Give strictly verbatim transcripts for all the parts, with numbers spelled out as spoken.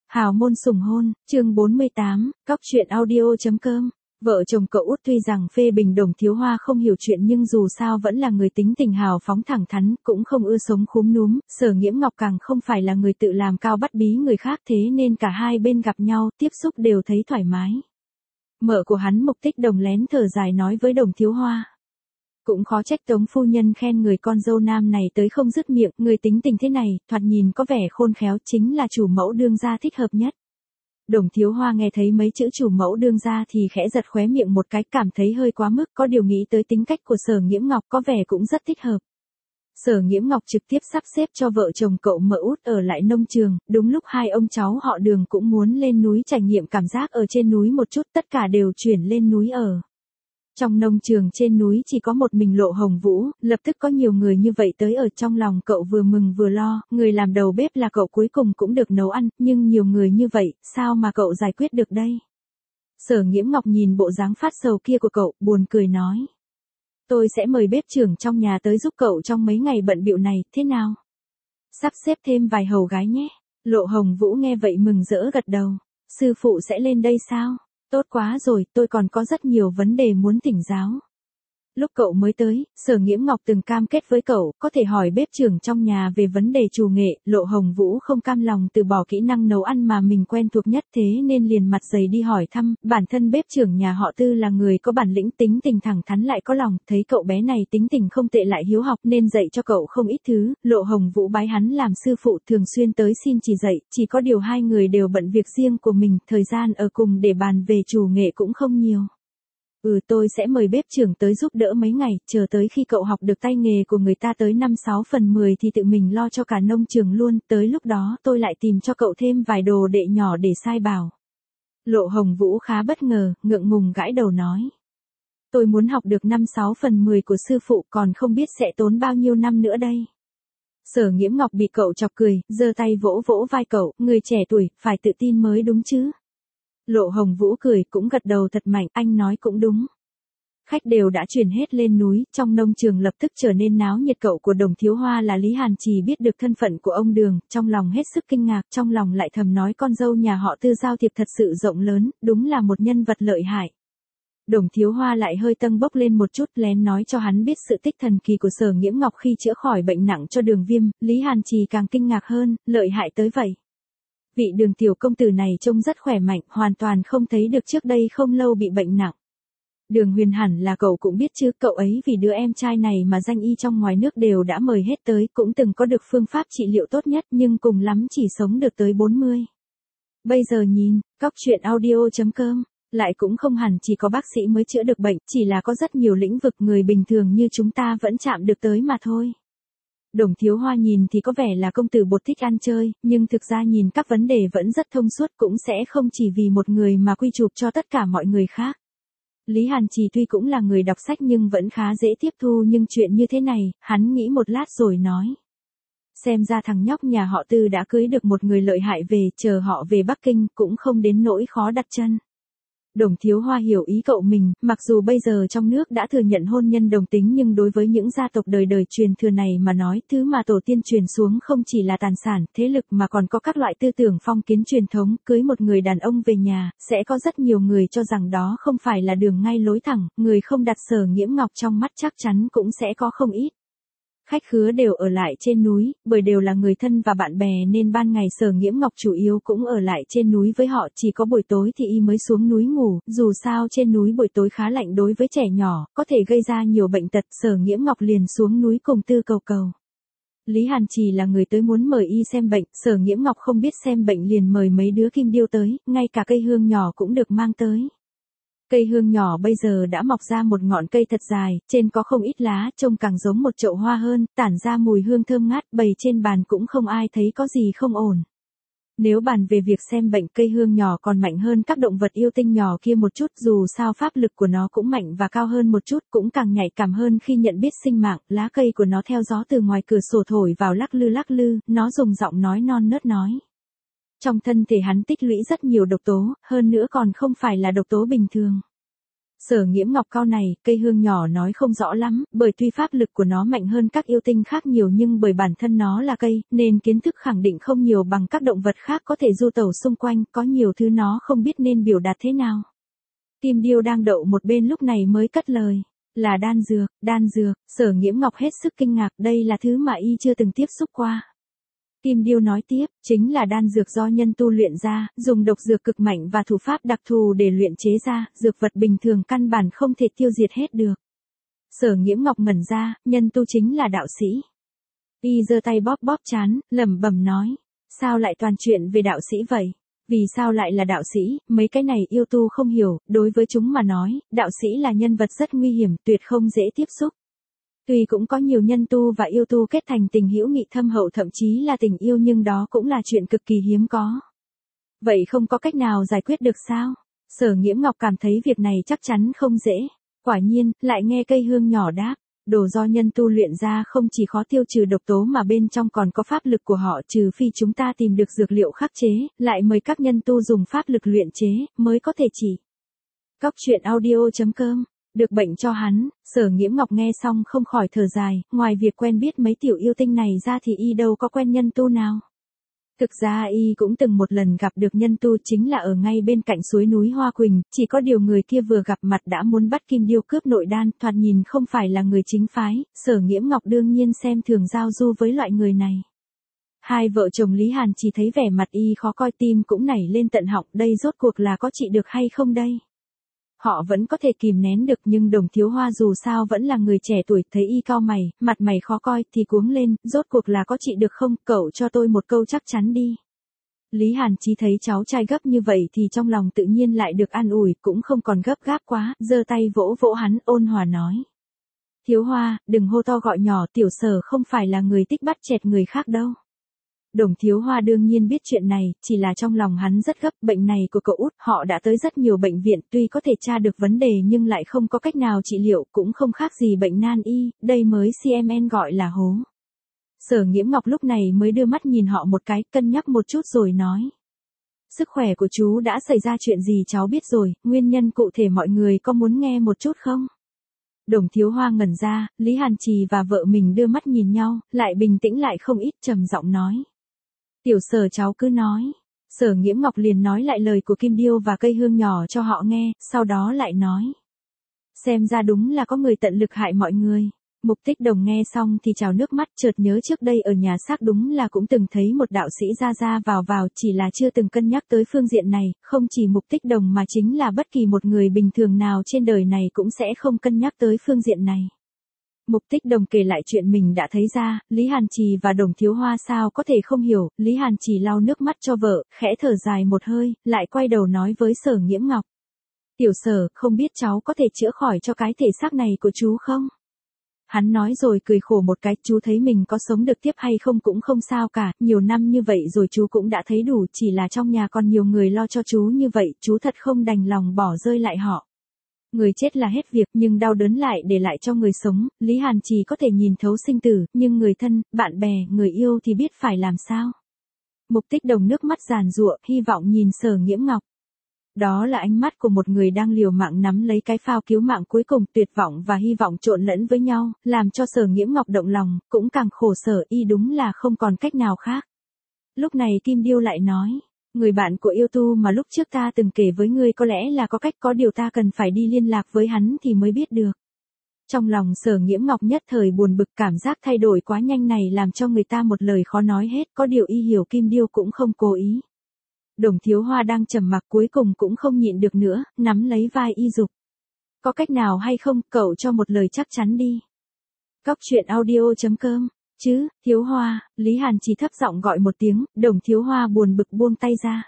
Hào môn sủng hôn, chương bốn mươi tám, cóc truyện audio.com. Vợ chồng cậu út tuy rằng phê bình Đồng Thiếu Hoa không hiểu chuyện nhưng dù sao vẫn là người tính tình hào phóng thẳng thắn, cũng không ưa sống khúm núm, Sở Nghiễm Ngọc càng không phải là người tự làm cao bắt bí người khác, thế nên cả hai bên gặp nhau, tiếp xúc đều thấy thoải mái. Mợ của hắn Mục Tích Đồng lén thở dài nói với Đồng Thiếu Hoa. Cũng khó trách Tống phu nhân khen người con dâu nam này tới không dứt miệng, người tính tình thế này, thoạt nhìn có vẻ khôn khéo, chính là chủ mẫu đương gia thích hợp nhất. Đồng Thiếu Hoa nghe thấy mấy chữ chủ mẫu đương gia thì khẽ giật khóe miệng một cái, cảm thấy hơi quá mức, có điều nghĩ tới tính cách của Sở Nghiễm Ngọc có vẻ cũng rất thích hợp. Sở Nghiễm Ngọc trực tiếp sắp xếp cho vợ chồng cậu Mợ Út ở lại nông trường, đúng lúc hai ông cháu họ Đường cũng muốn lên núi trải nghiệm cảm giác ở trên núi một chút, tất cả đều chuyển lên núi ở. Trong nông trường trên núi chỉ có một mình Lộ Hồng Vũ, lập tức có nhiều người như vậy tới ở trong lòng cậu vừa mừng vừa lo, người làm đầu bếp là cậu cuối cùng cũng được nấu ăn, nhưng nhiều người như vậy, sao mà cậu giải quyết được đây? Sở Nghiễm Ngọc nhìn bộ dáng phát sầu kia của cậu, buồn cười nói. Tôi sẽ mời bếp trưởng trong nhà tới giúp cậu trong mấy ngày bận bịu này, thế nào? Sắp xếp thêm vài hầu gái nhé. Lộ Hồng Vũ nghe vậy mừng rỡ gật đầu. Sư phụ sẽ lên đây sao? Tốt quá rồi, tôi còn có rất nhiều vấn đề muốn thỉnh giáo. Lúc cậu mới tới, Sở Nghiễm Ngọc từng cam kết với cậu, có thể hỏi bếp trưởng trong nhà về vấn đề trù nghệ, Lộ Hồng Vũ không cam lòng từ bỏ kỹ năng nấu ăn mà mình quen thuộc nhất, thế nên liền mặt dày đi hỏi thăm, bản thân bếp trưởng nhà họ Tư là người có bản lĩnh, tính tình thẳng thắn lại có lòng, thấy cậu bé này tính tình không tệ lại hiếu học nên dạy cho cậu không ít thứ, Lộ Hồng Vũ bái hắn làm sư phụ, thường xuyên tới xin chỉ dạy, chỉ có điều hai người đều bận việc riêng của mình, thời gian ở cùng để bàn về trù nghệ cũng không nhiều. Ừ, tôi sẽ mời bếp trưởng tới giúp đỡ mấy ngày, chờ tới khi cậu học được tay nghề của người ta tới năm sáu phần mười thì tự mình lo cho cả nông trường luôn, tới lúc đó tôi lại tìm cho cậu thêm vài đồ đệ nhỏ để sai bảo. Lộ Hồng Vũ khá bất ngờ, ngượng ngùng gãi đầu nói. Tôi muốn học được năm sáu phần mười của sư phụ, còn không biết sẽ tốn bao nhiêu năm nữa đây. Sở Nghiễm Ngọc bị cậu chọc cười, giơ tay vỗ vỗ vai cậu, người trẻ tuổi, phải tự tin mới đúng chứ. Lộ Hồng Vũ cười cũng gật đầu thật mạnh, anh nói cũng đúng. Khách đều đã chuyển hết lên núi, trong nông trường lập tức trở nên náo nhiệt, cậu của Đồng Thiếu Hoa là Lý Hàn Trì biết được thân phận của ông Đường, trong lòng hết sức kinh ngạc, trong lòng lại thầm nói con dâu nhà họ Tư giao thiệp thật sự rộng lớn, đúng là một nhân vật lợi hại. Đồng Thiếu Hoa lại hơi tâng bốc lên một chút, lén nói cho hắn biết sự tích thần kỳ của Sở Nghiễm Ngọc khi chữa khỏi bệnh nặng cho Đường Viêm, Lý Hàn Trì càng kinh ngạc hơn, lợi hại tới vậy. Vị Đường tiểu công tử này trông rất khỏe mạnh, hoàn toàn không thấy được trước đây không lâu bị bệnh nặng. Đường Huyền hẳn là cậu cũng biết chứ, cậu ấy vì đứa em trai này mà danh y trong ngoài nước đều đã mời hết tới, cũng từng có được phương pháp trị liệu tốt nhất nhưng cùng lắm chỉ sống được tới bốn mươi. Bây giờ nhìn, cóc truyện audio.com, lại cũng không hẳn chỉ có bác sĩ mới chữa được bệnh, chỉ là có rất nhiều lĩnh vực người bình thường như chúng ta vẫn chạm được tới mà thôi. Đồng Thiếu Hoa nhìn thì có vẻ là công tử bột thích ăn chơi, nhưng thực ra nhìn các vấn đề vẫn rất thông suốt, cũng sẽ không chỉ vì một người mà quy chụp cho tất cả mọi người khác. Lý Hàn Trì tuy cũng là người đọc sách nhưng vẫn khá dễ tiếp thu, nhưng chuyện như thế này, hắn nghĩ một lát rồi nói. Xem ra thằng nhóc nhà họ Tư đã cưới được một người lợi hại về, chờ họ về Bắc Kinh cũng không đến nỗi khó đặt chân. Đồng Thiếu Hoa hiểu ý cậu mình, mặc dù bây giờ trong nước đã thừa nhận hôn nhân đồng tính nhưng đối với những gia tộc đời đời truyền thừa này mà nói, thứ mà tổ tiên truyền xuống không chỉ là tài sản, thế lực mà còn có các loại tư tưởng phong kiến truyền thống, cưới một người đàn ông về nhà, sẽ có rất nhiều người cho rằng đó không phải là đường ngay lối thẳng, người không đặt Sở Nghiễm Ngọc trong mắt chắc chắn cũng sẽ có không ít. Khách khứa đều ở lại trên núi, bởi đều là người thân và bạn bè nên ban ngày Sở Nghiễm Ngọc chủ yếu cũng ở lại trên núi với họ, chỉ có buổi tối thì y mới xuống núi ngủ, dù sao trên núi buổi tối khá lạnh đối với trẻ nhỏ, có thể gây ra nhiều bệnh tật, Sở Nghiễm Ngọc liền xuống núi cùng Tư Cầu Cầu. Lý Hàn Trì là người tới muốn mời y xem bệnh, Sở Nghiễm Ngọc không biết xem bệnh liền mời mấy đứa kim điêu tới, ngay cả cây hương nhỏ cũng được mang tới. Cây hương nhỏ bây giờ đã mọc ra một ngọn cây thật dài, trên có không ít lá, trông càng giống một chậu hoa hơn, tản ra mùi hương thơm ngát, bày trên bàn cũng không ai thấy có gì không ổn. Nếu bàn về việc xem bệnh, cây hương nhỏ còn mạnh hơn các động vật yêu tinh nhỏ kia một chút, dù sao pháp lực của nó cũng mạnh và cao hơn một chút, cũng càng nhạy cảm hơn khi nhận biết sinh mạng, lá cây của nó theo gió từ ngoài cửa sổ thổi vào lắc lư lắc lư, nó dùng giọng nói non nớt nói. Trong thân thể hắn tích lũy rất nhiều độc tố, hơn nữa còn không phải là độc tố bình thường. Sở Nghiễm Ngọc cau này, cây hương nhỏ nói không rõ lắm, bởi tuy pháp lực của nó mạnh hơn các yêu tinh khác nhiều nhưng bởi bản thân nó là cây, nên kiến thức khẳng định không nhiều bằng các động vật khác có thể du tẩu xung quanh, có nhiều thứ nó không biết nên biểu đạt thế nào. Kim Điêu đang đậu một bên lúc này mới cất lời. Là đan dược, đan dược, Sở Nghiễm Ngọc hết sức kinh ngạc, đây là thứ mà y chưa từng tiếp xúc qua. Kim Điêu nói tiếp, chính là đan dược do nhân tu luyện ra, dùng độc dược cực mạnh và thủ pháp đặc thù để luyện chế ra, dược vật bình thường căn bản không thể tiêu diệt hết được. Sở Nghiễm Ngọc ngẩn ra, nhân tu chính là đạo sĩ. Y giơ tay bóp bóp trán, lẩm bẩm nói, sao lại toàn chuyện về đạo sĩ vậy? Vì sao lại là đạo sĩ, mấy cái này yêu tu không hiểu, đối với chúng mà nói, đạo sĩ là nhân vật rất nguy hiểm, tuyệt không dễ tiếp xúc. Tuy cũng có nhiều nhân tu và yêu tu kết thành tình hữu nghị thâm hậu thậm chí là tình yêu nhưng đó cũng là chuyện cực kỳ hiếm có. Vậy không có cách nào giải quyết được sao? Sở Nghiễm Ngọc cảm thấy việc này chắc chắn không dễ. Quả nhiên, lại nghe cây hương nhỏ đáp. Đồ do nhân tu luyện ra không chỉ khó tiêu trừ độc tố mà bên trong còn có pháp lực của họ, trừ phi chúng ta tìm được dược liệu khắc chế, lại mời các nhân tu dùng pháp lực luyện chế, mới có thể chỉ. Cóc truyện audio chấm com, được bệnh cho hắn, Sở Nghiễm Ngọc nghe xong không khỏi thở dài, ngoài việc quen biết mấy tiểu yêu tinh này ra thì y đâu có quen nhân tu nào. Thực ra y cũng từng một lần gặp được nhân tu chính là ở ngay bên cạnh suối núi Hoa Quỳnh, chỉ có điều người kia vừa gặp mặt đã muốn bắt Kim Điêu cướp nội đan, thoạt nhìn không phải là người chính phái, Sở Nghiễm Ngọc đương nhiên xem thường giao du với loại người này. Hai vợ chồng Lý Hàn chỉ thấy vẻ mặt y khó coi tim cũng nảy lên tận họng, đây rốt cuộc là có trị được hay không đây? Họ vẫn có thể kìm nén được nhưng Đồng Thiếu Hoa dù sao vẫn là người trẻ tuổi, thấy y cau mày, mặt mày khó coi thì cuống lên, rốt cuộc là có trị được không, cậu cho tôi một câu chắc chắn đi. Lý Hàn Chí thấy cháu trai gấp như vậy thì trong lòng tự nhiên lại được an ủi, cũng không còn gấp gáp quá, giơ tay vỗ vỗ hắn, ôn hòa nói. Thiếu Hoa, đừng hô to gọi nhỏ, tiểu Sở không phải là người thích bắt chẹt người khác đâu. Đồng Thiếu Hoa đương nhiên biết chuyện này, chỉ là trong lòng hắn rất gấp, bệnh này của cậu út, họ đã tới rất nhiều bệnh viện, tuy có thể tra được vấn đề nhưng lại không có cách nào trị liệu, cũng không khác gì bệnh nan y, đây mới xê em en gọi là hố. Sở Nghiễm Ngọc lúc này mới đưa mắt nhìn họ một cái, cân nhắc một chút rồi nói. Sức khỏe của chú đã xảy ra chuyện gì cháu biết rồi, nguyên nhân cụ thể mọi người có muốn nghe một chút không? Đồng Thiếu Hoa ngẩn ra, Lý Hàn Trì và vợ mình đưa mắt nhìn nhau, lại bình tĩnh lại không ít, trầm giọng nói. Tiểu Sở cháu cứ nói. Sở Nghiễm Ngọc liền nói lại lời của Kim Điêu và cây hương nhỏ cho họ nghe, sau đó lại nói. Xem ra đúng là có người tận lực hại mọi người. Mục Tích Đồng nghe xong thì trào nước mắt, chợt nhớ trước đây ở nhà xác đúng là cũng từng thấy một đạo sĩ ra ra vào vào, chỉ là chưa từng cân nhắc tới phương diện này, không chỉ Mục Tích Đồng mà chính là bất kỳ một người bình thường nào trên đời này cũng sẽ không cân nhắc tới phương diện này. Mục Tích Đồng kể lại chuyện mình đã thấy ra, Lý Hàn Trì và Đồng Thiếu Hoa sao có thể không hiểu, Lý Hàn Trì lau nước mắt cho vợ, khẽ thở dài một hơi, lại quay đầu nói với Sở Nghiễm Ngọc. Tiểu Sở, không biết cháu có thể chữa khỏi cho cái thể xác này của chú không? Hắn nói rồi cười khổ một cái, chú thấy mình có sống được tiếp hay không cũng không sao cả, nhiều năm như vậy rồi chú cũng đã thấy đủ, chỉ là trong nhà còn nhiều người lo cho chú như vậy, chú thật không đành lòng bỏ rơi lại họ. Người chết là hết việc nhưng đau đớn lại để lại cho người sống, Lý Hàn Trì có thể nhìn thấu sinh tử, nhưng người thân, bạn bè, người yêu thì biết phải làm sao. Mục Tích Đồng nước mắt giàn giụa, hy vọng nhìn Sở Nghiễm Ngọc. Đó là ánh mắt của một người đang liều mạng nắm lấy cái phao cứu mạng cuối cùng, tuyệt vọng và hy vọng trộn lẫn với nhau, làm cho Sở Nghiễm Ngọc động lòng, cũng càng khổ sở, y đúng là không còn cách nào khác. Lúc này Kim Điêu lại nói. Người bạn của yêu tu mà lúc trước ta từng kể với ngươi có lẽ là có cách, có điều ta cần phải đi liên lạc với hắn thì mới biết được. Trong lòng Sở Nghiễm Ngọc nhất thời buồn bực, cảm giác thay đổi quá nhanh này làm cho người ta một lời khó nói hết, có điều y hiểu Kim Điêu cũng không cố ý. Đồng Thiếu Hoa đang trầm mặc cuối cùng cũng không nhịn được nữa, nắm lấy vai y dục. Có cách nào hay không, cậu cho một lời chắc chắn đi. Cóc truyện audio chấm com. Chứ, Thiếu Hoa, Lý Hàn chỉ thấp giọng gọi một tiếng, Đồng Thiếu Hoa buồn bực buông tay ra.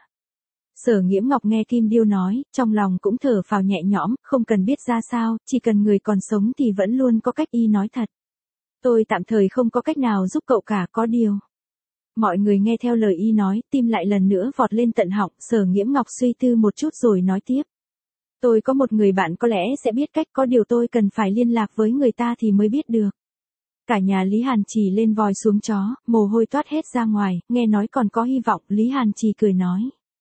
Sở Nghiễm Ngọc nghe Kim Điêu nói, trong lòng cũng thở phào nhẹ nhõm, không cần biết ra sao, chỉ cần người còn sống thì vẫn luôn có cách, y nói thật. Tôi tạm thời không có cách nào giúp cậu cả, có điều. Mọi người nghe theo lời y nói, tim lại lần nữa vọt lên tận họng, Sở Nghiễm Ngọc suy tư một chút rồi nói tiếp. Tôi có một người bạn có lẽ sẽ biết cách, có điều tôi cần phải liên lạc với người ta thì mới biết được. Cả nhà Lý Hàn Trì lên voi xuống chó, mồ hôi toát hết ra ngoài, nghe nói còn có hy vọng, Lý Hàn Trì cười nói.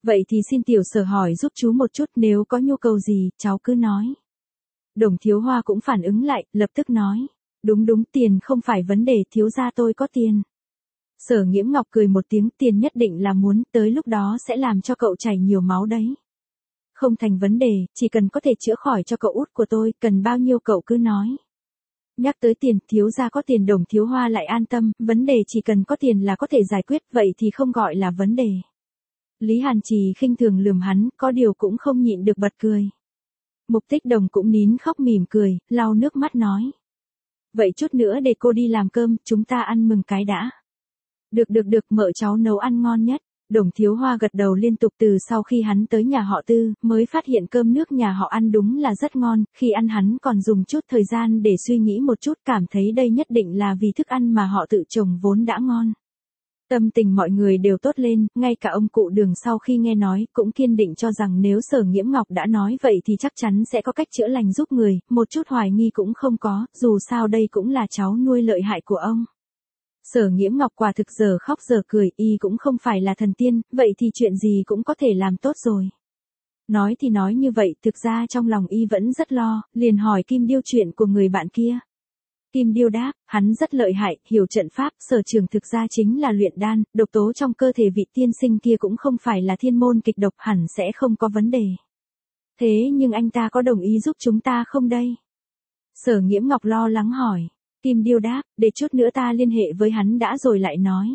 Vậy thì xin tiểu Sở hỏi giúp chú một chút, nếu có nhu cầu gì, cháu cứ nói. Đồng Thiếu Hoa cũng phản ứng lại, lập tức nói. Đúng đúng, tiền không phải vấn đề, thiếu gia tôi có tiền. Sở Nghiễm Ngọc cười một tiếng, tiền nhất định là muốn, tới lúc đó sẽ làm cho cậu chảy nhiều máu đấy. Không thành vấn đề, chỉ cần có thể chữa khỏi cho cậu út của tôi, cần bao nhiêu cậu cứ nói. Nhắc tới tiền, thiếu gia có tiền. Đồng Thiếu Hoa lại an tâm, vấn đề chỉ cần có tiền là có thể giải quyết, vậy thì không gọi là vấn đề. Lý Hàn Trì khinh thường lườm hắn, có điều cũng không nhịn được bật cười. Mục Tích Đồng cũng nín khóc mỉm cười, lau nước mắt nói. Vậy chút nữa để cô đi làm cơm, chúng ta ăn mừng cái đã. Được được được, mợ cháu nấu ăn ngon nhất. Đồng Thiếu Hoa gật đầu liên tục. Từ sau khi hắn tới nhà họ Tư, mới phát hiện cơm nước nhà họ ăn đúng là rất ngon, khi ăn hắn còn dùng chút thời gian để suy nghĩ một chút, cảm thấy đây nhất định là vì thức ăn mà họ tự trồng vốn đã ngon. Tâm tình mọi người đều tốt lên, ngay cả ông cụ Đường sau khi nghe nói, cũng kiên định cho rằng nếu Sở Nghiễm Ngọc đã nói vậy thì chắc chắn sẽ có cách chữa lành giúp người, một chút hoài nghi cũng không có, dù sao đây cũng là cháu nuôi lợi hại của ông. Sở Nghiễm Ngọc quả thực giờ khóc giờ cười, y cũng không phải là thần tiên, vậy thì chuyện gì cũng có thể làm tốt rồi. Nói thì nói như vậy, thực ra trong lòng y vẫn rất lo, liền hỏi Kim Điêu chuyện của người bạn kia. Kim Điêu đáp, hắn rất lợi hại, hiểu trận pháp, sở trường thực ra chính là luyện đan, độc tố trong cơ thể vị tiên sinh kia cũng không phải là thiên môn kịch độc, hẳn sẽ không có vấn đề. Thế nhưng anh ta có đồng ý giúp chúng ta không đây? Sở Nghiễm Ngọc lo lắng hỏi. Kim Điêu đáp, để chút nữa ta liên hệ với hắn đã rồi lại nói.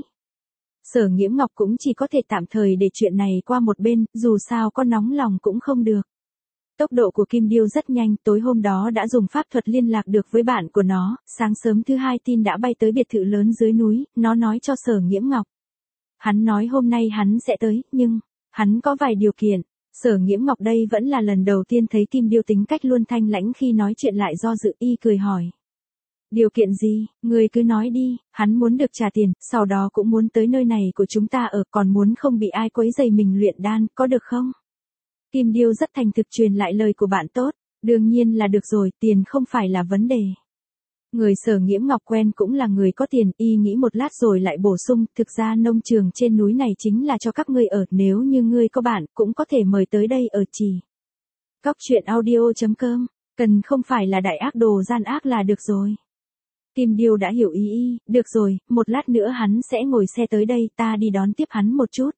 Sở Nghiễm Ngọc cũng chỉ có thể tạm thời để chuyện này qua một bên, dù sao có nóng lòng cũng không được. Tốc độ của Kim Điêu rất nhanh, tối hôm đó đã dùng pháp thuật liên lạc được với bạn của nó, sáng sớm thứ hai tin đã bay tới biệt thự lớn dưới núi, nó nói cho Sở Nghiễm Ngọc. Hắn nói hôm nay hắn sẽ tới, nhưng, hắn có vài điều kiện. Sở Nghiễm Ngọc đây vẫn là lần đầu tiên thấy Kim Điêu tính cách luôn thanh lãnh, khi nói chuyện lại do dự, y cười hỏi. Điều kiện gì, người cứ nói đi, hắn muốn được trả tiền, sau đó cũng muốn tới nơi này của chúng ta ở, còn muốn không bị ai quấy rầy mình luyện đan, có được không? Kim Điêu rất thành thực truyền lại lời của bạn tốt, đương nhiên là được rồi, tiền không phải là vấn đề. Người Sở Nghiễm Ngọc quen cũng là người có tiền, y nghĩ một lát rồi lại bổ sung, thực ra nông trường trên núi này chính là cho các ngươi ở, nếu như ngươi có bạn, cũng có thể mời tới đây ở trì. Cóc truyện audio chấm com, cần không phải là đại ác đồ gian ác là được rồi. Kim Điêu đã hiểu ý y, được rồi, một lát nữa hắn sẽ ngồi xe tới đây, ta đi đón tiếp hắn một chút.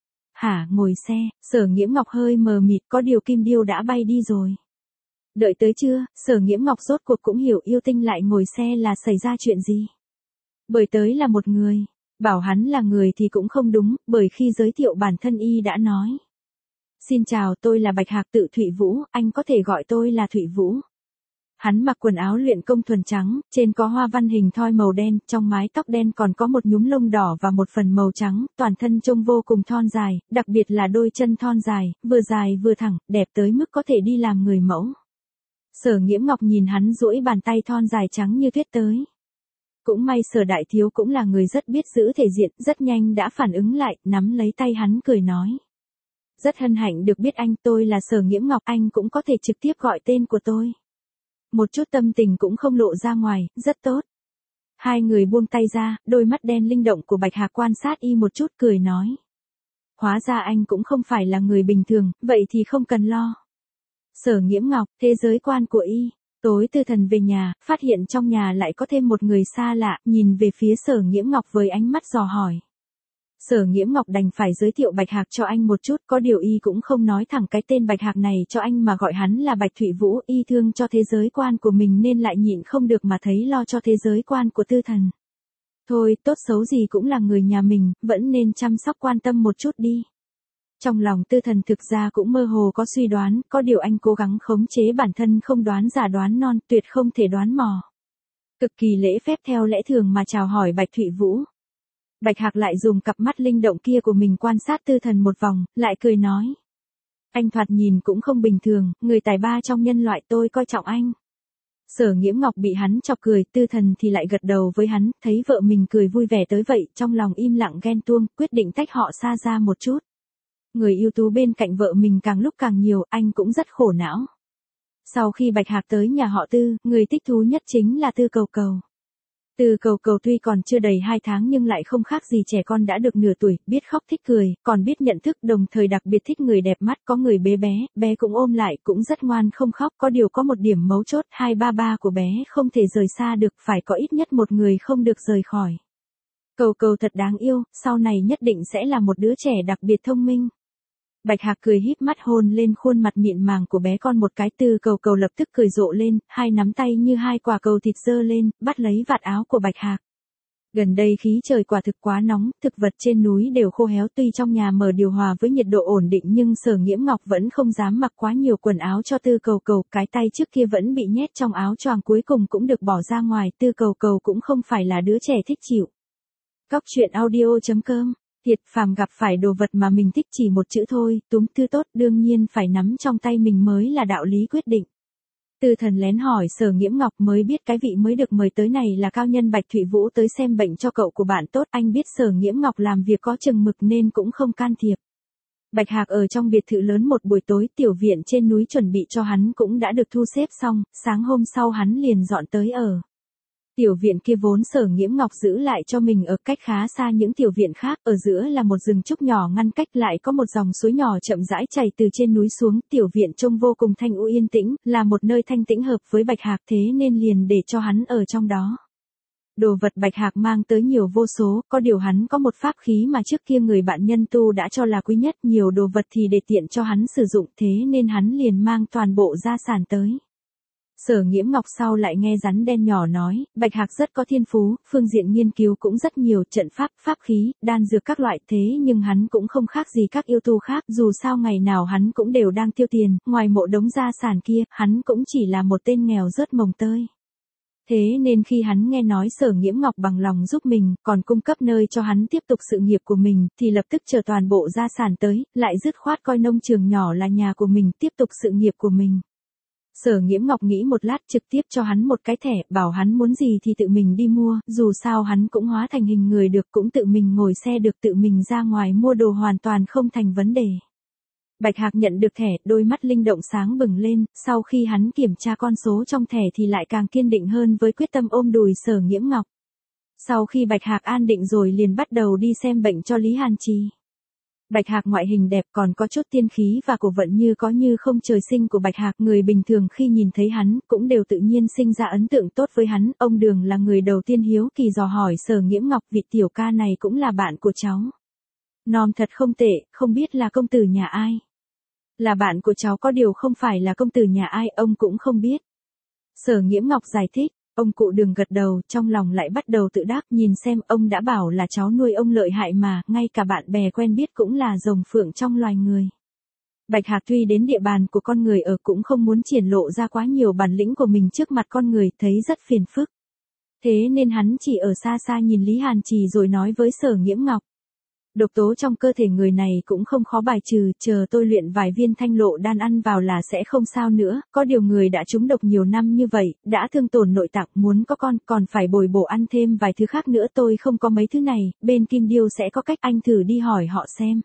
Hả, ngồi xe? Sở Nghiễm Ngọc hơi mờ mịt, có điều Kim Điêu đã bay đi rồi. Đợi tới chưa, Sở Nghiễm Ngọc rốt cuộc cũng hiểu yêu tinh lại ngồi xe là xảy ra chuyện gì. Bởi tới là một người, bảo hắn là người thì cũng không đúng, bởi khi giới thiệu bản thân y đã nói. Xin chào, tôi là Bạch Hạc tự Thụy Vũ, anh có thể gọi tôi là Thụy Vũ. Hắn mặc quần áo luyện công thuần trắng, trên có hoa văn hình thoi màu đen, trong mái tóc đen còn có một nhúm lông đỏ và một phần màu trắng, toàn thân trông vô cùng thon dài, đặc biệt là đôi chân thon dài, vừa dài vừa thẳng, đẹp tới mức có thể đi làm người mẫu. Sở Nghiễm Ngọc nhìn hắn duỗi bàn tay thon dài trắng như tuyết tới. Cũng may Sở đại thiếu cũng là người rất biết giữ thể diện, rất nhanh đã phản ứng lại, nắm lấy tay hắn cười nói. Rất hân hạnh được biết anh, tôi là Sở Nghiễm Ngọc, anh cũng có thể trực tiếp gọi tên của tôi. Một chút tâm tình cũng không lộ ra ngoài, rất tốt. Hai người buông tay ra, đôi mắt đen linh động của Bạch Hạc quan sát y một chút cười nói. Hóa ra anh cũng không phải là người bình thường, vậy thì không cần lo. Sở Nghiễm Ngọc, thế giới quan của y. Tối Tư Thần về nhà, phát hiện trong nhà lại có thêm một người xa lạ, nhìn về phía Sở Nghiễm Ngọc với ánh mắt dò hỏi. Sở Nghiễm Ngọc đành phải giới thiệu Bạch Hạc cho anh một chút, có điều y cũng không nói thẳng cái tên Bạch Hạc này cho anh mà gọi hắn là Bạch Thụy Vũ, y thương cho thế giới quan của mình nên lại nhịn không được mà thấy lo cho thế giới quan của Tư Thần. Thôi, tốt xấu gì cũng là người nhà mình, vẫn nên chăm sóc quan tâm một chút đi. Trong lòng Tư Thần thực ra cũng mơ hồ có suy đoán, có điều anh cố gắng khống chế bản thân không đoán giả đoán non, tuyệt không thể đoán mò. Cực kỳ lễ phép theo lẽ thường mà chào hỏi Bạch Thụy Vũ. Bạch Hạc lại dùng cặp mắt linh động kia của mình quan sát Tư Thần một vòng, lại cười nói. Anh thoạt nhìn cũng không bình thường, người tài ba trong nhân loại, tôi coi trọng anh. Sở Nghiễm Ngọc bị hắn chọc cười, Tư Thần thì lại gật đầu với hắn, thấy vợ mình cười vui vẻ tới vậy, trong lòng im lặng ghen tuông, quyết định tách họ xa ra một chút. Người ưu tú bên cạnh vợ mình càng lúc càng nhiều, anh cũng rất khổ não. Sau khi Bạch Hạc tới nhà họ Tư, người thích thú nhất chính là Tư Cầu Cầu. Từ Cầu Cầu tuy còn chưa đầy hai tháng nhưng lại không khác gì trẻ con đã được nửa tuổi, biết khóc thích cười, còn biết nhận thức, đồng thời đặc biệt thích người đẹp mắt, có người bế bé, bé cũng ôm lại, cũng rất ngoan không khóc, có điều có một điểm mấu chốt, hai ba ba của bé không thể rời xa được, phải có ít nhất một người không được rời khỏi. Cầu Cầu thật đáng yêu, sau này nhất định sẽ là một đứa trẻ đặc biệt thông minh. Bạch Hạc cười híp mắt hôn lên khuôn mặt mịn màng của bé con một cái, Từ Cầu Cầu lập tức cười rộ lên, hai nắm tay như hai quả cầu thịt giơ lên, bắt lấy vạt áo của Bạch Hạc. Gần đây khí trời quả thực quá nóng, thực vật trên núi đều khô héo, tuy trong nhà mở điều hòa với nhiệt độ ổn định nhưng Sở Nghiễm Ngọc vẫn không dám mặc quá nhiều quần áo cho Từ Cầu Cầu, cái tay trước kia vẫn bị nhét trong áo choàng cuối cùng cũng được bỏ ra ngoài, Từ Cầu Cầu cũng không phải là đứa trẻ thích chịu. Cóc truyện audio chấm com. Thiệt, phàm gặp phải đồ vật mà mình thích chỉ một chữ thôi, túm thư tốt, đương nhiên phải nắm trong tay mình mới là đạo lý quyết định. Từ Thần lén hỏi Sở Nghiễm Ngọc, mới biết cái vị mới được mời tới này là cao nhân Bạch Thụy Vũ tới xem bệnh cho cậu của bạn tốt, anh biết Sở Nghiễm Ngọc làm việc có chừng mực nên cũng không can thiệp. Bạch Hạc ở trong biệt thự lớn một buổi tối, tiểu viện trên núi chuẩn bị cho hắn cũng đã được thu xếp xong, sáng hôm sau hắn liền dọn tới ở. Tiểu viện kia vốn Sở Nghiễm Ngọc giữ lại cho mình ở cách khá xa những tiểu viện khác, ở giữa là một rừng trúc nhỏ ngăn cách, lại có một dòng suối nhỏ chậm rãi chảy từ trên núi xuống, tiểu viện trông vô cùng thanh u yên tĩnh, là một nơi thanh tĩnh hợp với Bạch Hạc, thế nên liền để cho hắn ở trong đó. Đồ vật Bạch Hạc mang tới nhiều vô số, có điều hắn có một pháp khí mà trước kia người bạn nhân tu đã cho là quý nhất, nhiều đồ vật thì để tiện cho hắn sử dụng, thế nên hắn liền mang toàn bộ gia sản tới. Sở Nghiễm Ngọc sau lại nghe rắn đen nhỏ nói, Bạch Hạc rất có thiên phú, phương diện nghiên cứu cũng rất nhiều, trận pháp, pháp khí, đan dược các loại, thế nhưng hắn cũng không khác gì các yêu tu khác, dù sao ngày nào hắn cũng đều đang tiêu tiền, ngoài mộ đống gia sản kia, hắn cũng chỉ là một tên nghèo rớt mồng tơi. Thế nên khi hắn nghe nói Sở Nghiễm Ngọc bằng lòng giúp mình, còn cung cấp nơi cho hắn tiếp tục sự nghiệp của mình, thì lập tức chờ toàn bộ gia sản tới, lại dứt khoát coi nông trường nhỏ là nhà của mình, tiếp tục sự nghiệp của mình. Sở Nghiễm Ngọc nghĩ một lát, trực tiếp cho hắn một cái thẻ, bảo hắn muốn gì thì tự mình đi mua, dù sao hắn cũng hóa thành hình người được, cũng tự mình ngồi xe được, tự mình ra ngoài mua đồ hoàn toàn không thành vấn đề. Bạch Hạc nhận được thẻ, đôi mắt linh động sáng bừng lên, sau khi hắn kiểm tra con số trong thẻ thì lại càng kiên định hơn với quyết tâm ôm đùi Sở Nghiễm Ngọc. Sau khi Bạch Hạc an định rồi liền bắt đầu đi xem bệnh cho Lý Hàn Trì. Bạch Hạc ngoại hình đẹp, còn có chút tiên khí và cổ vận như có như không, trời sinh của Bạch Hạc, người bình thường khi nhìn thấy hắn cũng đều tự nhiên sinh ra ấn tượng tốt với hắn. Ông Đường là người đầu tiên hiếu kỳ dò hỏi Sở Nghiễm Ngọc, vị tiểu ca này cũng là bạn của cháu. Nom thật không tệ, không biết là công tử nhà ai. Là bạn của cháu, có điều không phải là công tử nhà ai, ông cũng không biết. Sở Nghiễm Ngọc giải thích. Ông cụ Đường gật đầu, trong lòng lại bắt đầu tự đắc, nhìn xem, ông đã bảo là cháu nuôi ông lợi hại mà, ngay cả bạn bè quen biết cũng là rồng phượng trong loài người. Bạch Hạc tuy đến địa bàn của con người ở cũng không muốn triển lộ ra quá nhiều bản lĩnh của mình trước mặt con người, thấy rất phiền phức. Thế nên hắn chỉ ở xa xa nhìn Lý Hàn Trì rồi nói với Sở Nghiễm Ngọc. Độc tố trong cơ thể người này cũng không khó bài trừ, chờ tôi luyện vài viên thanh lộ đan ăn vào là sẽ không sao nữa, có điều người đã trúng độc nhiều năm như vậy, đã thương tổn nội tạng, muốn có con, còn phải bồi bổ ăn thêm vài thứ khác nữa, tôi không có mấy thứ này, bên Kim Điêu sẽ có cách, anh thử đi hỏi họ xem.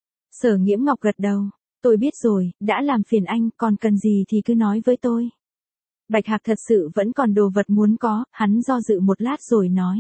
Sở Nghiễm Ngọc gật đầu, tôi biết rồi, đã làm phiền anh, còn cần gì thì cứ nói với tôi. Bạch Hạc thật sự vẫn còn đồ vật muốn có, hắn do dự một lát rồi nói.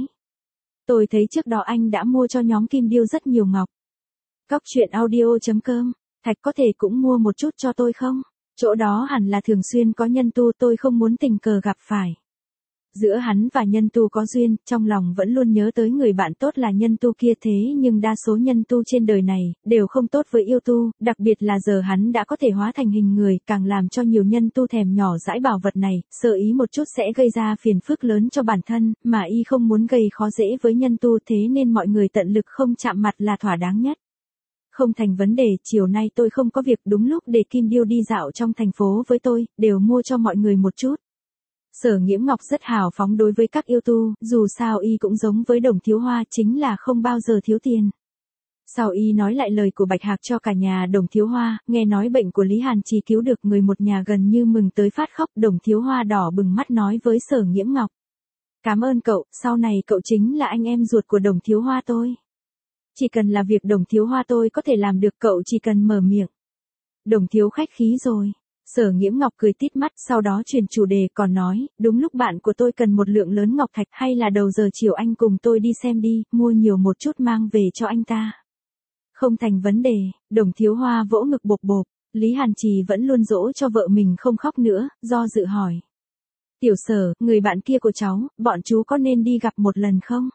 Tôi thấy trước đó anh đã mua cho nhóm Kim Điêu rất nhiều ngọc. Cóc truyện audio chấm com, Thạch có thể cũng mua một chút cho tôi không? Chỗ đó hẳn là thường xuyên có nhân tu, tôi không muốn tình cờ gặp phải. Giữa hắn và nhân tu có duyên, trong lòng vẫn luôn nhớ tới người bạn tốt là nhân tu kia, thế nhưng đa số nhân tu trên đời này, đều không tốt với yêu tu, đặc biệt là giờ hắn đã có thể hóa thành hình người, càng làm cho nhiều nhân tu thèm nhỏ dãi bảo vật này, sợ ý một chút sẽ gây ra phiền phức lớn cho bản thân, mà y không muốn gây khó dễ với nhân tu, thế nên mọi người tận lực không chạm mặt là thỏa đáng nhất. Không thành vấn đề, chiều nay tôi không có việc, đúng lúc để Kim Điêu đi dạo trong thành phố với tôi, đều mua cho mọi người một chút. Sở Nghiễm Ngọc rất hào phóng đối với các yêu tu, dù sao y cũng giống với Đồng Thiếu Hoa, chính là không bao giờ thiếu tiền. Sau y nói lại lời của Bạch Hạc cho cả nhà Đồng Thiếu Hoa, nghe nói bệnh của Lý Hàn Trì cứu được, người một nhà gần như mừng tới phát khóc. Đồng Thiếu Hoa đỏ bừng mắt nói với Sở Nghiễm Ngọc. Cảm ơn cậu, sau này cậu chính là anh em ruột của Đồng Thiếu Hoa tôi. Chỉ cần là việc Đồng Thiếu Hoa tôi có thể làm được, cậu chỉ cần mở miệng. Đồng Thiếu khách khí rồi. Sở Nghiễm Ngọc cười tít mắt, sau đó chuyển chủ đề còn nói, đúng lúc bạn của tôi cần một lượng lớn ngọc thạch, hay là đầu giờ chiều anh cùng tôi đi xem đi, mua nhiều một chút mang về cho anh ta. Không thành vấn đề, Đồng Thiếu Hoa vỗ ngực bộp bộp, Lý Hàn Trì vẫn luôn dỗ cho vợ mình không khóc nữa, do dự hỏi. Tiểu Sở, người bạn kia của cháu, bọn chú có nên đi gặp một lần không?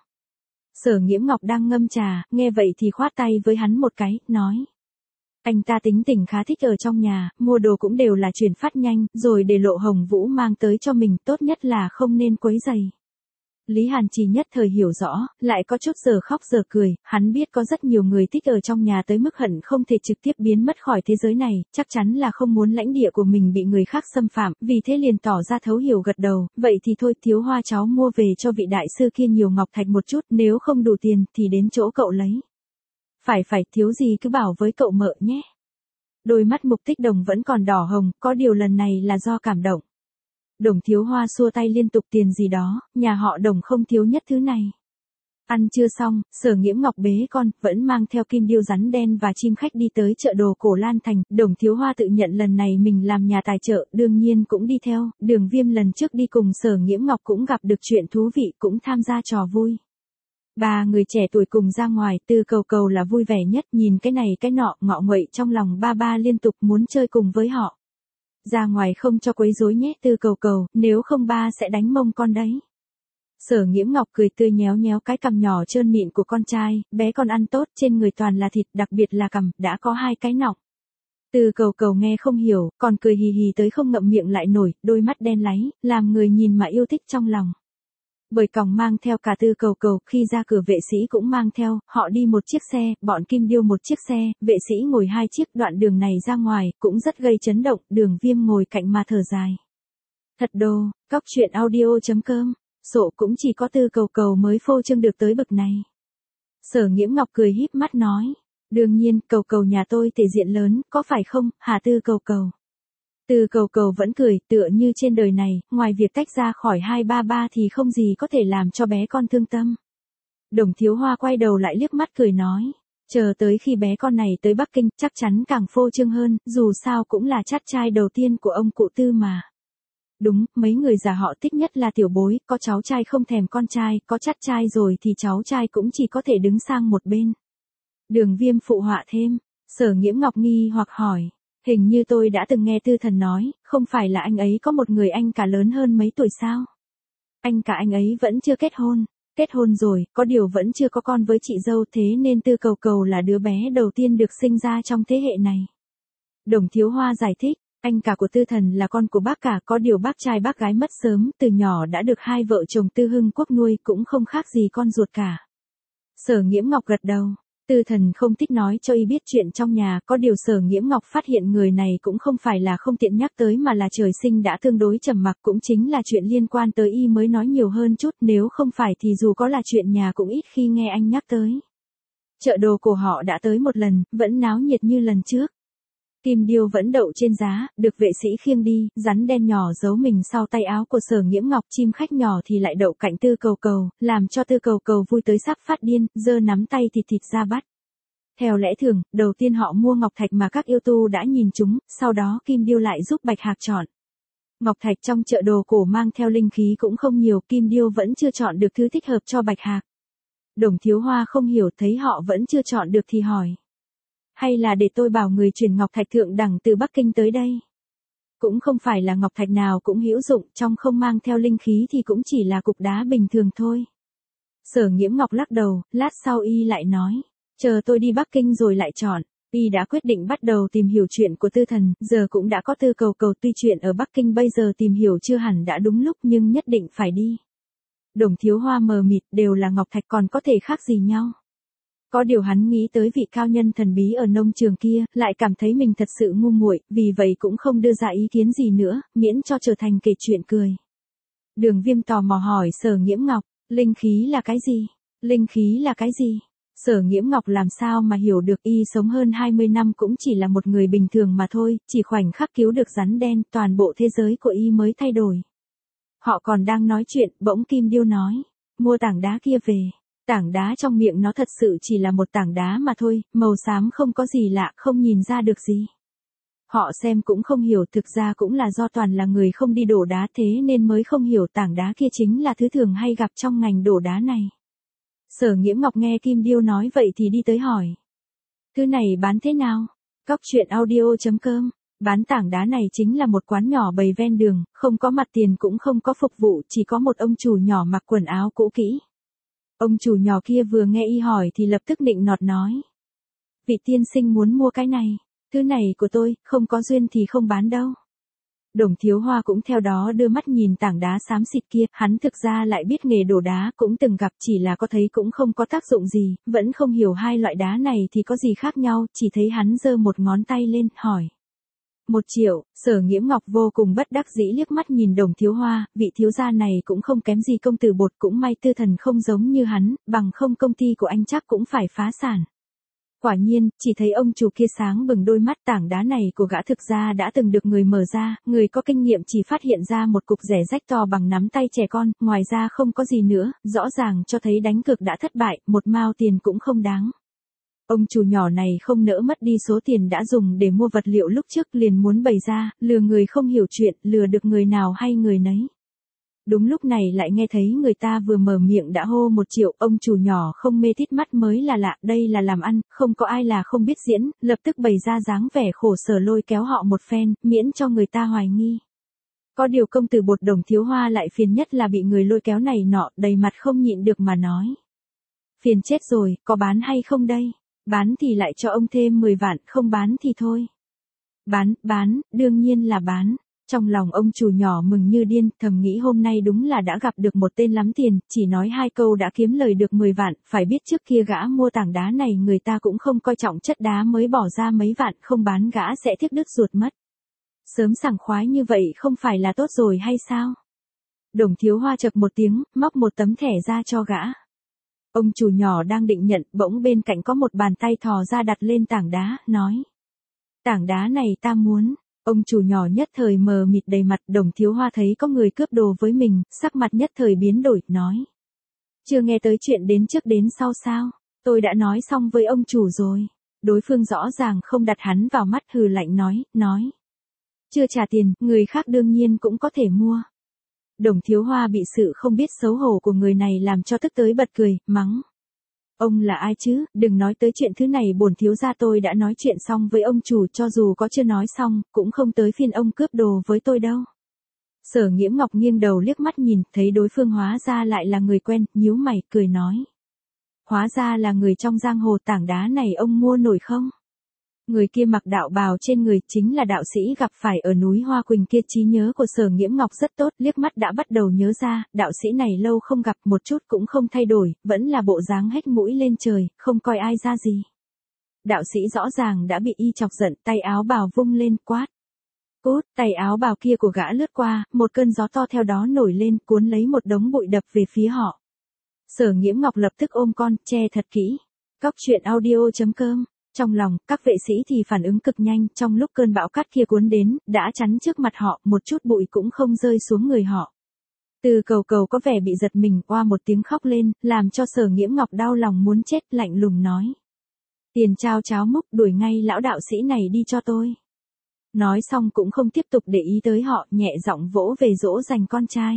Sở Nghiễm Ngọc đang ngâm trà, nghe vậy thì khoát tay với hắn một cái, nói. Anh ta tính tình khá thích ở trong nhà, mua đồ cũng đều là chuyển phát nhanh, rồi để Lộ Hồng Vũ mang tới cho mình, tốt nhất là không nên quấy rầy. Lý Hàn Trì nhất thời hiểu rõ, lại có chút giờ khóc giờ cười, hắn biết có rất nhiều người thích ở trong nhà tới mức hận không thể trực tiếp biến mất khỏi thế giới này, chắc chắn là không muốn lãnh địa của mình bị người khác xâm phạm, vì thế liền tỏ ra thấu hiểu gật đầu, vậy thì thôi, Thiếu Hoa cháu mua về cho vị đại sư kia nhiều ngọc thạch một chút, nếu không đủ tiền thì đến chỗ cậu lấy. Phải phải, thiếu gì cứ bảo với cậu mợ nhé. Đôi mắt Mục Tích Đồng vẫn còn đỏ hồng, có điều lần này là do cảm động. Đồng Thiếu Hoa xua tay liên tục, tiền gì đó, nhà họ Đồng không thiếu nhất thứ này. Ăn chưa xong, Sở Nghiễm Ngọc bế con, vẫn mang theo kim điêu rắn đen và chim khách đi tới chợ đồ cổ Lan Thành. Đồng Thiếu Hoa tự nhận lần này mình làm nhà tài trợ, đương nhiên cũng đi theo. Đường Viêm lần trước đi cùng Sở Nghiễm Ngọc cũng gặp được chuyện thú vị, cũng tham gia trò vui. Ba người trẻ tuổi cùng ra ngoài, Tư Cầu Cầu là vui vẻ nhất, nhìn cái này cái nọ, ngọ nguậy trong lòng ba ba liên tục muốn chơi cùng với họ. Ra ngoài không cho quấy rối nhé Tư Cầu Cầu, nếu không ba sẽ đánh mông con đấy. Sở Nghiễm Ngọc cười tươi nhéo nhéo cái cằm nhỏ trơn mịn của con trai, bé con ăn tốt, trên người toàn là thịt, đặc biệt là cằm, đã có hai cái nọng. Tư Cầu Cầu nghe không hiểu, còn cười hì hì tới không ngậm miệng lại nổi, đôi mắt đen láy, làm người nhìn mà yêu thích trong lòng. Bởi còng mang theo cả Tư Cầu Cầu, khi ra cửa vệ sĩ cũng mang theo, họ đi một chiếc xe, bọn Kim Điêu một chiếc xe, vệ sĩ ngồi hai chiếc, đoạn đường này ra ngoài, cũng rất gây chấn động, Đường Viêm ngồi cạnh mà thở dài. Thật đồ, cóc truyện audio chấm com, sổ cũng chỉ có Tư Cầu Cầu mới phô trương được tới bực này. Sở Nghiễm Ngọc cười híp mắt nói, đương nhiên, Cầu Cầu nhà tôi thể diện lớn, có phải không, hả Tư Cầu Cầu? Tư Cầu Cầu vẫn cười, tựa như trên đời này, ngoài việc tách ra khỏi hai ba ba thì không gì có thể làm cho bé con thương tâm. Đồng Thiếu Hoa quay đầu lại liếc mắt cười nói, chờ tới khi bé con này tới Bắc Kinh, chắc chắn càng phô trương hơn, dù sao cũng là chắt trai đầu tiên của ông cụ Tư mà. Đúng, mấy người già họ thích nhất là tiểu bối, có cháu trai không thèm con trai, có chắt trai rồi thì cháu trai cũng chỉ có thể đứng sang một bên. Đường Viêm phụ họa thêm, Sở Nghiễm Ngọc nghi hoặc hỏi. Hình như tôi đã từng nghe Tư Thần nói, không phải là anh ấy có một người anh cả lớn hơn mấy tuổi sao? Anh cả anh ấy vẫn chưa kết hôn, kết hôn rồi, có điều vẫn chưa có con với chị dâu, thế nên Tư Cầu Cầu là đứa bé đầu tiên được sinh ra trong thế hệ này. Đồng Thiếu Hoa giải thích, anh cả của Tư Thần là con của bác cả, có điều bác trai bác gái mất sớm, từ nhỏ đã được hai vợ chồng Tư Hưng Quốc nuôi, cũng không khác gì con ruột cả. Sở Nghiễm Ngọc gật đầu. Tư Thần không thích nói cho y biết chuyện trong nhà, có điều Sở Nghiễm Ngọc phát hiện người này cũng không phải là không tiện nhắc tới mà là trời sinh đã tương đối trầm mặc, cũng chính là chuyện liên quan tới y mới nói nhiều hơn chút, nếu không phải thì dù có là chuyện nhà cũng ít khi nghe anh nhắc tới. Chợ đồ của họ đã tới một lần, vẫn náo nhiệt như lần trước. Kim điêu vẫn đậu trên giá, được vệ sĩ khiêng đi, rắn đen nhỏ giấu mình sau tay áo của Sở Nghiễm Ngọc, chim khách nhỏ thì lại đậu cạnh Tư Cầu Cầu, làm cho Tư Cầu Cầu vui tới sắp phát điên, giơ nắm tay thịt thịt ra bắt. Theo lẽ thường, đầu tiên họ mua ngọc thạch mà các yêu tu đã nhìn chúng, sau đó Kim điêu lại giúp Bạch Hạc chọn. Ngọc thạch trong chợ đồ cổ mang theo linh khí cũng không nhiều, Kim điêu vẫn chưa chọn được thứ thích hợp cho Bạch Hạc. Đồng Thiếu Hoa không hiểu, thấy họ vẫn chưa chọn được thì hỏi. Hay là để tôi bảo người chuyển ngọc thạch thượng đẳng từ Bắc Kinh tới đây? Cũng không phải là ngọc thạch nào cũng hữu dụng, trong không mang theo linh khí thì cũng chỉ là cục đá bình thường thôi. Sở Nghiễm Ngọc lắc đầu, lát sau y lại nói, chờ tôi đi Bắc Kinh rồi lại chọn. Y đã quyết định bắt đầu tìm hiểu chuyện của Tư Thần, giờ cũng đã có Tư Cầu Cầu, tuy chuyện ở Bắc Kinh bây giờ tìm hiểu chưa hẳn đã đúng lúc nhưng nhất định phải đi. Đồng Thiếu Hoa mờ mịt, đều là ngọc thạch còn có thể khác gì nhau. Có điều hắn nghĩ tới vị cao nhân thần bí ở nông trường kia, lại cảm thấy mình thật sự ngu muội, vì vậy cũng không đưa ra ý kiến gì nữa, miễn cho trở thành kể chuyện cười. Đường Viêm tò mò hỏi Sở Nghiễm Ngọc, linh khí là cái gì? Linh khí là cái gì? Sở Nghiễm Ngọc làm sao mà hiểu được, y sống hơn hai mươi năm cũng chỉ là một người bình thường mà thôi, chỉ khoảnh khắc cứu được rắn đen, toàn bộ thế giới của y mới thay đổi. Họ còn đang nói chuyện, bỗng Kim điêu nói, mua tảng đá kia về. Tảng đá trong miệng nó thật sự chỉ là một tảng đá mà thôi, màu xám không có gì lạ, không nhìn ra được gì. Họ xem cũng không hiểu, thực ra cũng là do toàn là người không đi đổ đá thế nên mới không hiểu tảng đá kia chính là thứ thường hay gặp trong ngành đổ đá này. Sở Nghiễm Ngọc nghe Kim Điêu nói vậy thì đi tới hỏi. Thứ này bán thế nào? Cóc truyện audio chấm com. Bán tảng đá này chính là một quán nhỏ bày ven đường, không có mặt tiền cũng không có phục vụ, chỉ có một ông chủ nhỏ mặc quần áo cũ kỹ. Ông chủ nhỏ kia vừa nghe y hỏi thì lập tức nịnh nọt nói. Vị tiên sinh muốn mua cái này, thứ này của tôi, không có duyên thì không bán đâu. Đồng Thiếu Hoa cũng theo đó đưa mắt nhìn tảng đá xám xịt kia, hắn thực ra lại biết nghề đổ đá, cũng từng gặp, chỉ là có thấy cũng không có tác dụng gì, vẫn không hiểu hai loại đá này thì có gì khác nhau, chỉ thấy hắn giơ một ngón tay lên, hỏi. Một triệu, Sở Nghiễm Ngọc vô cùng bất đắc dĩ liếc mắt nhìn Đồng Thiếu Hoa, vị thiếu gia này cũng không kém gì công tử Bột, cũng may Tư Thần không giống như hắn, bằng không công ty của anh chắc cũng phải phá sản. Quả nhiên, chỉ thấy ông chủ kia sáng bừng đôi mắt, tảng đá này của gã thực ra đã từng được người mở ra, người có kinh nghiệm chỉ phát hiện ra một cục rẻ rách to bằng nắm tay trẻ con, ngoài ra không có gì nữa, rõ ràng cho thấy đánh cược đã thất bại, một mao tiền cũng không đáng. Ông chủ nhỏ này không nỡ mất đi số tiền đã dùng để mua vật liệu lúc trước, liền muốn bày ra, lừa người không hiểu chuyện, lừa được người nào hay người nấy. Đúng lúc này lại nghe thấy người ta vừa mở miệng đã hô một triệu, ông chủ nhỏ không mê tít mắt mới là lạ, đây là làm ăn, không có ai là không biết diễn, lập tức bày ra dáng vẻ khổ sở lôi kéo họ một phen, miễn cho người ta hoài nghi. Có điều công tử Bột Đồng Thiếu Hoa lại phiền nhất là bị người lôi kéo này nọ, đầy mặt không nhịn được mà nói. Phiền chết rồi, có bán hay không đây? Bán thì lại cho ông thêm mười vạn, không bán thì thôi. Bán, bán, đương nhiên là bán. Trong lòng ông chủ nhỏ mừng như điên, thầm nghĩ hôm nay đúng là đã gặp được một tên lắm tiền, chỉ nói hai câu đã kiếm lời được mười vạn, phải biết trước kia gã mua tảng đá này người ta cũng không coi trọng chất đá mới bỏ ra mấy vạn, không bán gã sẽ tiếc đứt ruột mất. Sớm sảng khoái như vậy không phải là tốt rồi hay sao? Đồng Thiếu Hoa chậc một tiếng, móc một tấm thẻ ra cho gã. Ông chủ nhỏ đang định nhận, bỗng bên cạnh có một bàn tay thò ra đặt lên tảng đá, nói. Tảng đá này ta muốn. Ông chủ nhỏ nhất thời mờ mịt đầy mặt, Đồng Thiếu Hoa thấy có người cướp đồ với mình, sắc mặt nhất thời biến đổi, nói. Chưa nghe tới chuyện đến trước đến sau sao, tôi đã nói xong với ông chủ rồi. Đối phương rõ ràng không đặt hắn vào mắt, hừ lạnh nói, nói. Chưa trả tiền, người khác đương nhiên cũng có thể mua. Đồng Thiếu Hoa bị sự không biết xấu hổ của người này làm cho tức tới bật cười, mắng. Ông là ai chứ, đừng nói tới chuyện thứ này, bổn thiếu gia tôi đã nói chuyện xong với ông chủ, cho dù có chưa nói xong, cũng không tới phiên ông cướp đồ với tôi đâu. Sở Nghiễm Ngọc nghiêng đầu liếc mắt nhìn, thấy đối phương hóa ra lại là người quen, nhíu mày, cười nói. Hóa ra là người trong giang hồ, tảng đá này ông mua nổi không? Người kia mặc đạo bào trên người, chính là đạo sĩ gặp phải ở núi Hoa Quỳnh kia. Trí nhớ của Sở Nghiễm Ngọc rất tốt, liếc mắt đã bắt đầu nhớ ra, đạo sĩ này lâu không gặp, một chút cũng không thay đổi, vẫn là bộ dáng hét mũi lên trời, không coi ai ra gì. Đạo sĩ rõ ràng đã bị y chọc giận, tay áo bào vung lên, quát. Cút, tay áo bào kia của gã lướt qua, một cơn gió to theo đó nổi lên, cuốn lấy một đống bụi đập về phía họ. Sở Nghiễm Ngọc lập tức ôm con, che thật kỹ. Cóc truyện audio chấm com. Trong lòng, các vệ sĩ thì phản ứng cực nhanh, trong lúc cơn bão cát kia cuốn đến, đã chắn trước mặt họ, một chút bụi cũng không rơi xuống người họ. Từ Cầu Cầu có vẻ bị giật mình, oa một tiếng khóc lên, làm cho Sở Nghiễm Ngọc đau lòng muốn chết, lạnh lùng nói. Tiền trao cháo múc, đuổi ngay lão đạo sĩ này đi cho tôi. Nói xong cũng không tiếp tục để ý tới họ, nhẹ giọng vỗ về dỗ dành con trai.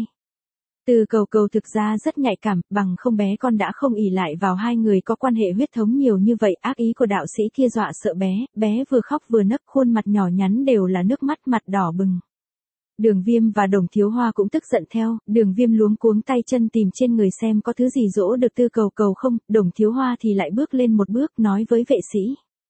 Từ Cầu Cầu thực ra rất nhạy cảm, bằng không bé con đã không ỷ lại vào hai người có quan hệ huyết thống nhiều như vậy. Ác ý của đạo sĩ kia dọa sợ bé, bé vừa khóc vừa nấc, khuôn mặt nhỏ nhắn đều là nước mắt, mặt đỏ bừng. Đường Viêm và Đồng Thiếu Hoa cũng tức giận theo, Đường Viêm luống cuống tay chân tìm trên người xem có thứ gì dỗ được Từ Cầu Cầu không, Đồng Thiếu Hoa thì lại bước lên một bước, nói với vệ sĩ.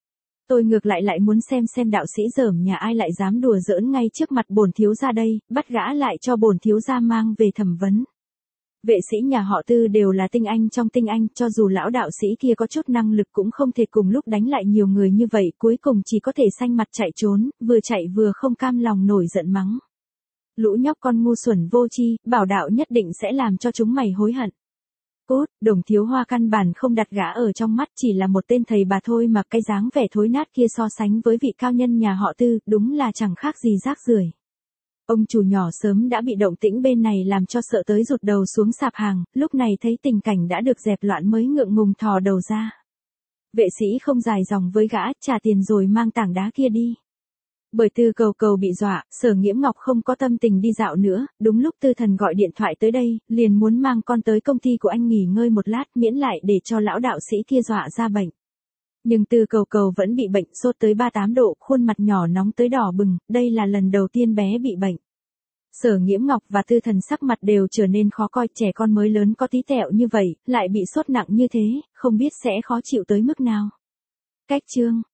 Tôi ngược lại lại muốn xem xem đạo sĩ dởm nhà ai lại dám đùa giỡn ngay trước mặt bổn thiếu gia đây, bắt gã lại cho bổn thiếu gia mang về thẩm vấn. Vệ sĩ nhà họ Tư đều là tinh anh trong tinh anh, cho dù lão đạo sĩ kia có chút năng lực cũng không thể cùng lúc đánh lại nhiều người như vậy, cuối cùng chỉ có thể xanh mặt chạy trốn, vừa chạy vừa không cam lòng nổi giận mắng. Lũ nhóc con ngu xuẩn vô tri, bảo đạo nhất định sẽ làm cho chúng mày hối hận. Cút, Đồng Thiếu Hoa căn bản không đặt gã ở trong mắt, chỉ là một tên thầy bà thôi mà cái dáng vẻ thối nát kia so sánh với vị cao nhân nhà họ Tư, đúng là chẳng khác gì rác rưởi. Ông chủ nhỏ sớm đã bị động tĩnh bên này làm cho sợ tới rụt đầu xuống sạp hàng, lúc này thấy tình cảnh đã được dẹp loạn mới ngượng ngùng thò đầu ra. Vệ sĩ không dài dòng với gã, trả tiền rồi mang tảng đá kia đi. Bởi Tư Cầu Cầu bị dọa, Sở Nghiễm Ngọc không có tâm tình đi dạo nữa, đúng lúc Tư Thần gọi điện thoại tới đây, liền muốn mang con tới công ty của anh nghỉ ngơi một lát miễn lại để cho lão đạo sĩ kia dọa ra bệnh. Nhưng Tư Cầu Cầu vẫn bị bệnh, sốt tới ba mươi tám độ, khuôn mặt nhỏ nóng tới đỏ bừng, đây là lần đầu tiên bé bị bệnh. Sở Nghiễm Ngọc và Tư Thần sắc mặt đều trở nên khó coi, trẻ con mới lớn có tí tẹo như vậy, lại bị sốt nặng như thế, không biết sẽ khó chịu tới mức nào. Cách chương